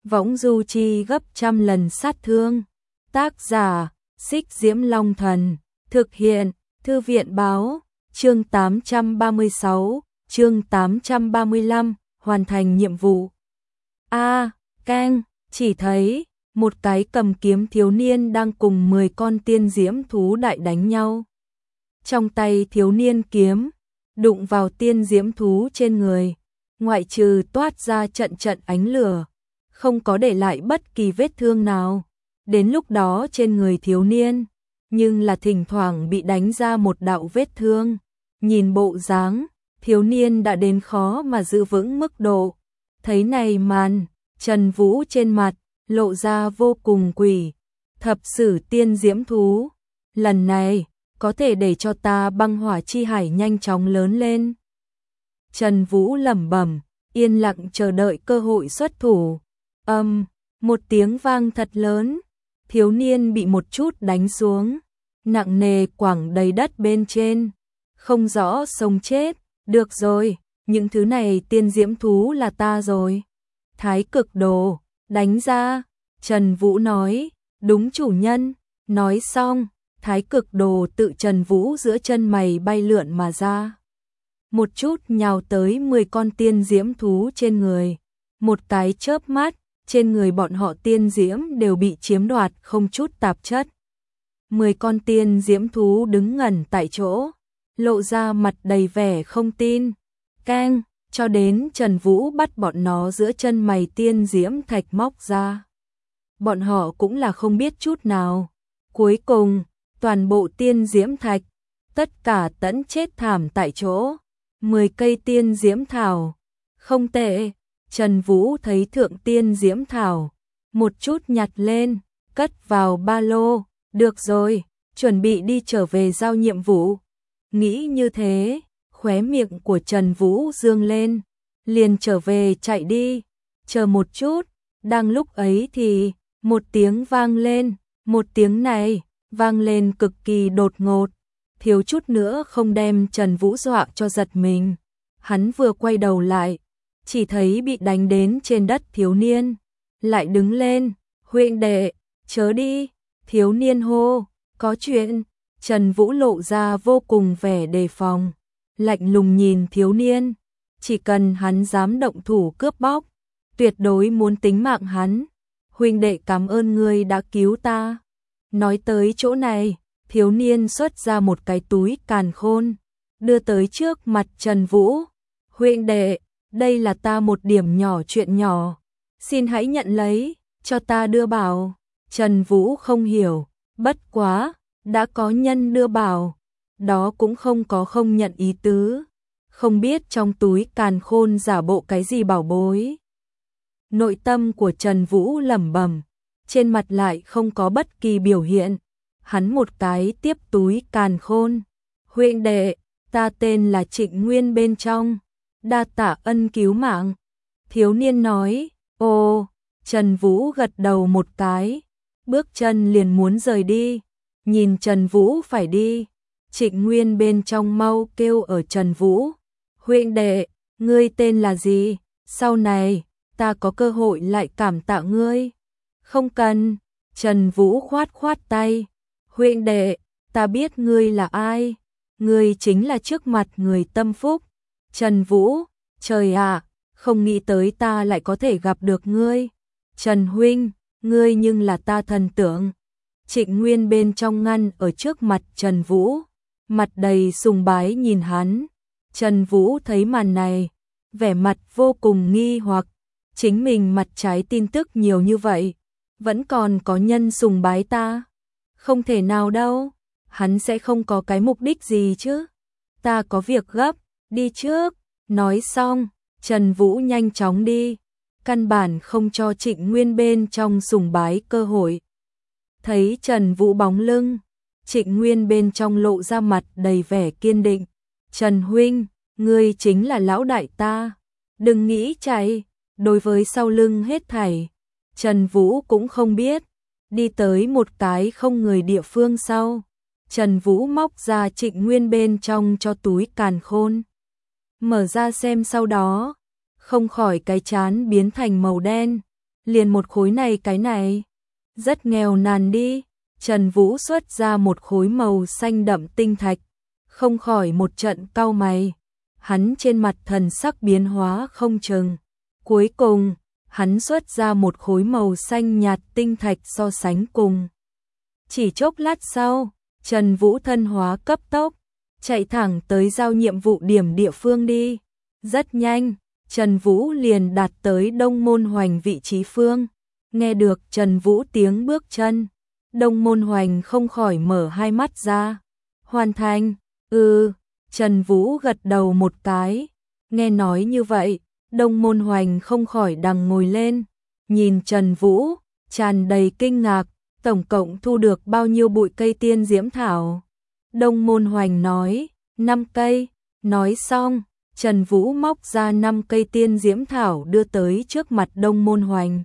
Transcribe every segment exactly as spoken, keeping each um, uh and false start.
võng du chi gấp trăm lần sát thương. Tác giả, Xích Diễm Long Thần. Thực hiện, Thư viện Báo. Chương tám trăm ba mươi sáu, chương tám trăm ba mươi lăm, hoàn thành nhiệm vụ. A, à, keng, chỉ thấy một cái cầm kiếm thiếu niên đang cùng mười con tiên diễm thú đại đánh nhau. Trong tay thiếu niên kiếm đụng vào tiên diễm thú trên người, ngoại trừ toát ra trận trận ánh lửa, không có để lại bất kỳ vết thương nào. Đến lúc đó trên người thiếu niên, nhưng là thỉnh thoảng bị đánh ra một đạo vết thương. Nhìn bộ dáng, thiếu niên đã đến khó mà giữ vững mức độ. Thấy này màn, Trần Vũ trên mặt lộ ra vô cùng quỷ. Thập sử tiên diễm thú, lần này có thể để cho ta băng hỏa chi hải nhanh chóng lớn lên. Trần Vũ lẩm bẩm, yên lặng chờ đợi cơ hội xuất thủ. Âm, um, một tiếng vang thật lớn, thiếu niên bị một chút đánh xuống, nặng nề quẳng đầy đất bên trên, không rõ sống chết. Được rồi, những thứ này tiên diễm thú là ta rồi. Thái cực đồ, đánh ra, Trần Vũ nói. Đúng chủ nhân. Nói xong, thái cực đồ tự Trần Vũ giữa chân mày bay lượn mà ra. Một chút nhào tới mười con tiên diễm thú trên người. Một cái chớp mắt, trên người bọn họ tiên diễm đều bị chiếm đoạt không chút tạp chất. Mười con tiên diễm thú đứng ngẩn tại chỗ, lộ ra mặt đầy vẻ không tin. Keng, cho đến Trần Vũ bắt bọn nó giữa chân mày tiên diễm thạch móc ra. Bọn họ cũng là không biết chút nào. Cuối cùng, toàn bộ tiên diễm thạch, tất cả tẫn chết thảm tại chỗ. Mười cây tiên diễm thảo. Không tệ, Trần Vũ thấy thượng tiên diễm thảo, một chút nhặt lên, cất vào ba lô. Được rồi, chuẩn bị đi trở về giao nhiệm vụ. Nghĩ như thế, khóe miệng của Trần Vũ dương lên, liền trở về chạy đi. Chờ một chút, đang lúc ấy thì một tiếng vang lên, một tiếng này vang lên cực kỳ đột ngột, thiếu chút nữa không đem Trần Vũ dọa cho giật mình. Hắn vừa quay đầu lại, chỉ thấy bị đánh đến trên đất thiếu niên, lại đứng lên. Huynh đệ, chớ đi. Thiếu niên hô, có chuyện. Trần Vũ lộ ra vô cùng vẻ đề phòng, lạnh lùng nhìn thiếu niên. Chỉ cần hắn dám động thủ cướp bóc, tuyệt đối muốn tính mạng hắn. Huynh đệ cảm ơn ngươi đã cứu ta. Nói tới chỗ này, thiếu niên xuất ra một cái túi càn khôn, đưa tới trước mặt Trần Vũ. Huynh đệ, đây là ta một điểm nhỏ chuyện nhỏ, xin hãy nhận lấy, cho ta đưa bảo. Trần Vũ không hiểu, bất quá, đã có nhân đưa bảo, đó cũng không có không nhận ý tứ. Không biết trong túi càn khôn giả bộ cái gì bảo bối. Nội tâm của Trần Vũ lẩm bẩm, trên mặt lại không có bất kỳ biểu hiện. Hắn một cái tiếp túi càn khôn. Huynh đệ, ta tên là Trịnh Nguyên bên trong, đa tạ ân cứu mạng. Thiếu niên nói. Ồ, Trần Vũ gật đầu một cái, bước chân liền muốn rời đi. Nhìn Trần Vũ phải đi, Trịnh Nguyên bên trong mau kêu ở Trần Vũ. Huynh đệ, ngươi tên là gì? Sau này, ta có cơ hội lại cảm tạ ngươi. Không cần, Trần Vũ khoát khoát tay. Huynh đệ, ta biết ngươi là ai. Ngươi chính là trước mặt người tâm phúc. Trần Vũ, trời ạ, không nghĩ tới ta lại có thể gặp được ngươi. Trần huynh, ngươi nhưng là ta thần tượng. Trịnh Nguyên bên trong ngăn ở trước mặt Trần Vũ, mặt đầy sùng bái nhìn hắn. Trần Vũ thấy màn này, vẻ mặt vô cùng nghi hoặc, chính mình mặt trái tin tức nhiều như vậy, vẫn còn có nhân sùng bái ta. Không thể nào đâu, hắn sẽ không có cái mục đích gì chứ. Ta có việc gấp, đi trước. Nói xong, Trần Vũ nhanh chóng đi, căn bản không cho Trịnh Nguyên bên trong sùng bái cơ hội. Thấy Trần Vũ bóng lưng, Trịnh Nguyên bên trong lộ ra mặt đầy vẻ kiên định. Trần huynh, ngươi chính là lão đại ta, đừng nghĩ chạy. Đối với sau lưng hết thảy, Trần Vũ cũng không biết. Đi tới một cái không người địa phương sau, Trần Vũ móc ra Trịnh Nguyên bên trong cho túi càn khôn. Mở ra xem, sau đó, không khỏi cái trán biến thành màu đen, liền một khối này cái này. Rất nghèo nàn đi. Trần Vũ xuất ra một khối màu xanh đậm tinh thạch, không khỏi một trận cau mày. Hắn trên mặt thần sắc biến hóa không chừng. Cuối cùng, hắn xuất ra một khối màu xanh nhạt tinh thạch so sánh cùng. Chỉ chốc lát sau, Trần Vũ thân hóa cấp tốc, chạy thẳng tới giao nhiệm vụ điểm địa phương đi. Rất nhanh, Trần Vũ liền đạt tới Đông Môn Hoành vị trí phương. Nghe được Trần Vũ tiếng bước chân, Đông Môn Hoành không khỏi mở hai mắt ra. Hoàn thành, ừ, Trần Vũ gật đầu một cái. Nghe nói như vậy, Đông Môn Hoành không khỏi đằng ngồi lên, nhìn Trần Vũ, tràn đầy kinh ngạc, tổng cộng thu được bao nhiêu bụi cây tiên diễm thảo. Đông Môn Hoành nói, năm cây, nói xong, Trần Vũ móc ra năm cây tiên diễm thảo đưa tới trước mặt Đông Môn Hoành.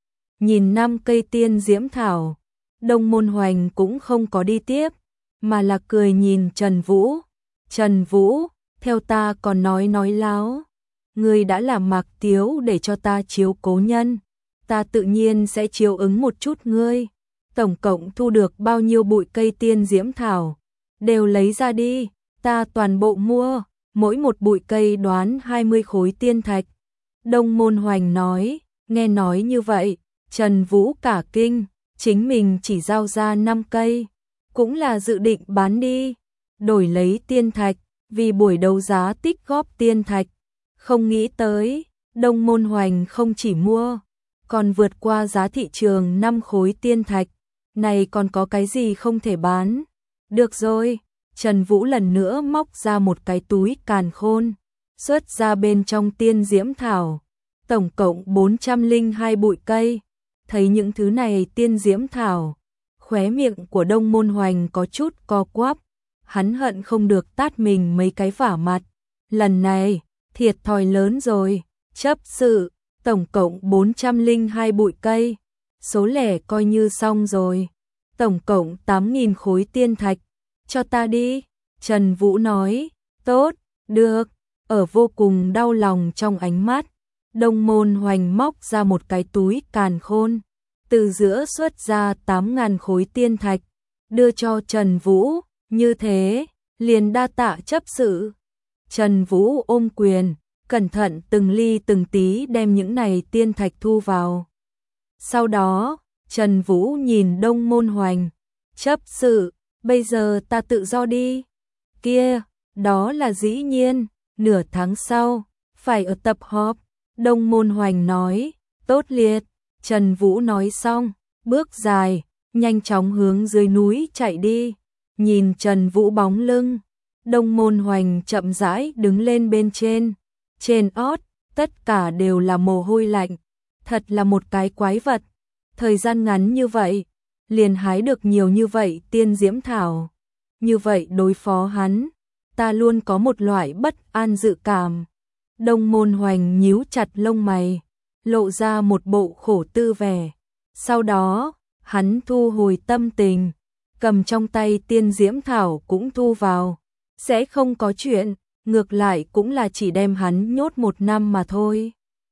Nhìn năm cây tiên diễm thảo, Đông Môn Hoành cũng không có đi tiếp, mà là cười nhìn Trần Vũ. Trần Vũ, theo ta còn nói nói láo. Ngươi đã làm Mạc Tiếu để cho ta chiếu cố nhân, ta tự nhiên sẽ chiếu ứng một chút ngươi. Tổng cộng thu được bao nhiêu bụi cây tiên diễm thảo, đều lấy ra đi, ta toàn bộ mua, mỗi một bụi cây đoán hai mươi khối tiên thạch. Đông Môn Hoành nói, nghe nói như vậy, Trần Vũ cả kinh, chính mình chỉ giao ra năm cây, cũng là dự định bán đi, đổi lấy tiên thạch, vì buổi đấu giá tích góp tiên thạch. Không nghĩ tới, Đông Môn Hoành không chỉ mua, còn vượt qua giá thị trường năm khối tiên thạch, này còn có cái gì không thể bán. Được rồi, Trần Vũ lần nữa móc ra một cái túi càn khôn, xuất ra bên trong tiên diễm thảo, tổng cộng bốn trăm lẻ hai bụi cây. Thấy những thứ này tiên diễm thảo, khóe miệng của Đông Môn Hoành có chút co quắp, hắn hận không được tát mình mấy cái vả mặt. Lần này, thiệt thòi lớn rồi, chấp sự, tổng cộng bốn trăm lẻ hai bụi cây, số lẻ coi như xong rồi, tổng cộng tám nghìn khối tiên thạch, cho ta đi. Trần Vũ nói, tốt, được, ở vô cùng đau lòng trong ánh mắt, Đông Môn Hoành móc ra một cái túi càn khôn, từ giữa xuất ra tám nghìn khối tiên thạch, đưa cho Trần Vũ, như thế, liền đa tạ chấp sự. Trần Vũ ôm quyền, cẩn thận từng ly từng tí đem những này tiên thạch thu vào. Sau đó, Trần Vũ nhìn Đông Môn Hoành, chấp sự, bây giờ ta tự do đi. Kia, đó là dĩ nhiên, nửa tháng sau, phải ở tập họp. Đông Môn Hoành nói, tốt liệt. Trần Vũ nói xong, bước dài, nhanh chóng hướng dưới núi chạy đi. Nhìn Trần Vũ bóng lưng, Đông Môn Hoành chậm rãi đứng lên bên trên. Trên ót, tất cả đều là mồ hôi lạnh. Thật là một cái quái vật. Thời gian ngắn như vậy, liền hái được nhiều như vậy tiên diễm thảo. Như vậy đối phó hắn, ta luôn có một loại bất an dự cảm. Đông Môn Hoành nhíu chặt lông mày, lộ ra một bộ khổ tư vẻ. Sau đó, hắn thu hồi tâm tình, cầm trong tay tiên diễm thảo cũng thu vào. Sẽ không có chuyện, ngược lại cũng là chỉ đem hắn nhốt một năm mà thôi.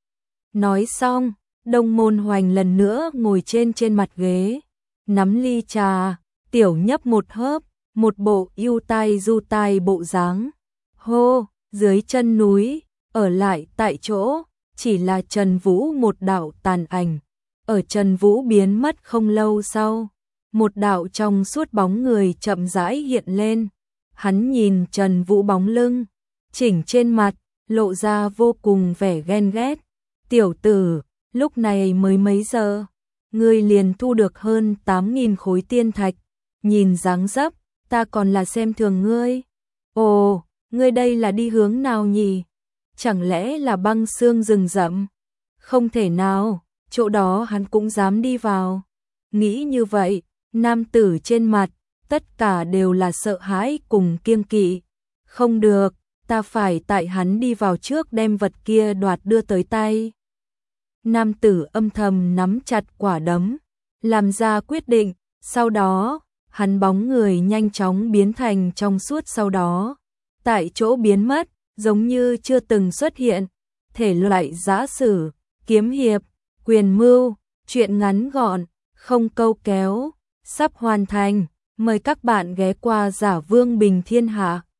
Nói xong, Đông Môn Hoành lần nữa ngồi trên trên mặt ghế, nắm ly trà, tiểu nhấp một hớp, một bộ yêu tai du tai bộ dáng. Hô, dưới chân núi, ở lại tại chỗ, chỉ là Trần Vũ một đạo tàn ảnh. Ở Trần Vũ biến mất không lâu sau, một đạo trong suốt bóng người chậm rãi hiện lên. Hắn nhìn Trần Vũ bóng lưng, chỉnh trên mặt, lộ ra vô cùng vẻ ghen ghét. Tiểu tử, lúc này mới mấy giờ, ngươi liền thu được hơn tám nghìn khối tiên thạch. Nhìn dáng dấp, ta còn là xem thường ngươi. Ồ, ngươi đây là đi hướng nào nhỉ? Chẳng lẽ là băng xương rừng rậm? Không thể nào, chỗ đó hắn cũng dám đi vào. Nghĩ như vậy, nam tử trên mặt, tất cả đều là sợ hãi cùng kiêng kỵ. Không được, ta phải tại hắn đi vào trước đem vật kia đoạt đưa tới tay. Nam tử âm thầm nắm chặt quả đấm, làm ra quyết định, sau đó, hắn bóng người nhanh chóng biến thành trong suốt sau đó. Tại chỗ biến mất, giống như chưa từng xuất hiện, thể loại giã sử, kiếm hiệp, quyền mưu, Chuyện ngắn gọn, không câu kéo, sắp hoàn thành. Mời các bạn ghé qua Giả Vương Bình Thiên Hạ.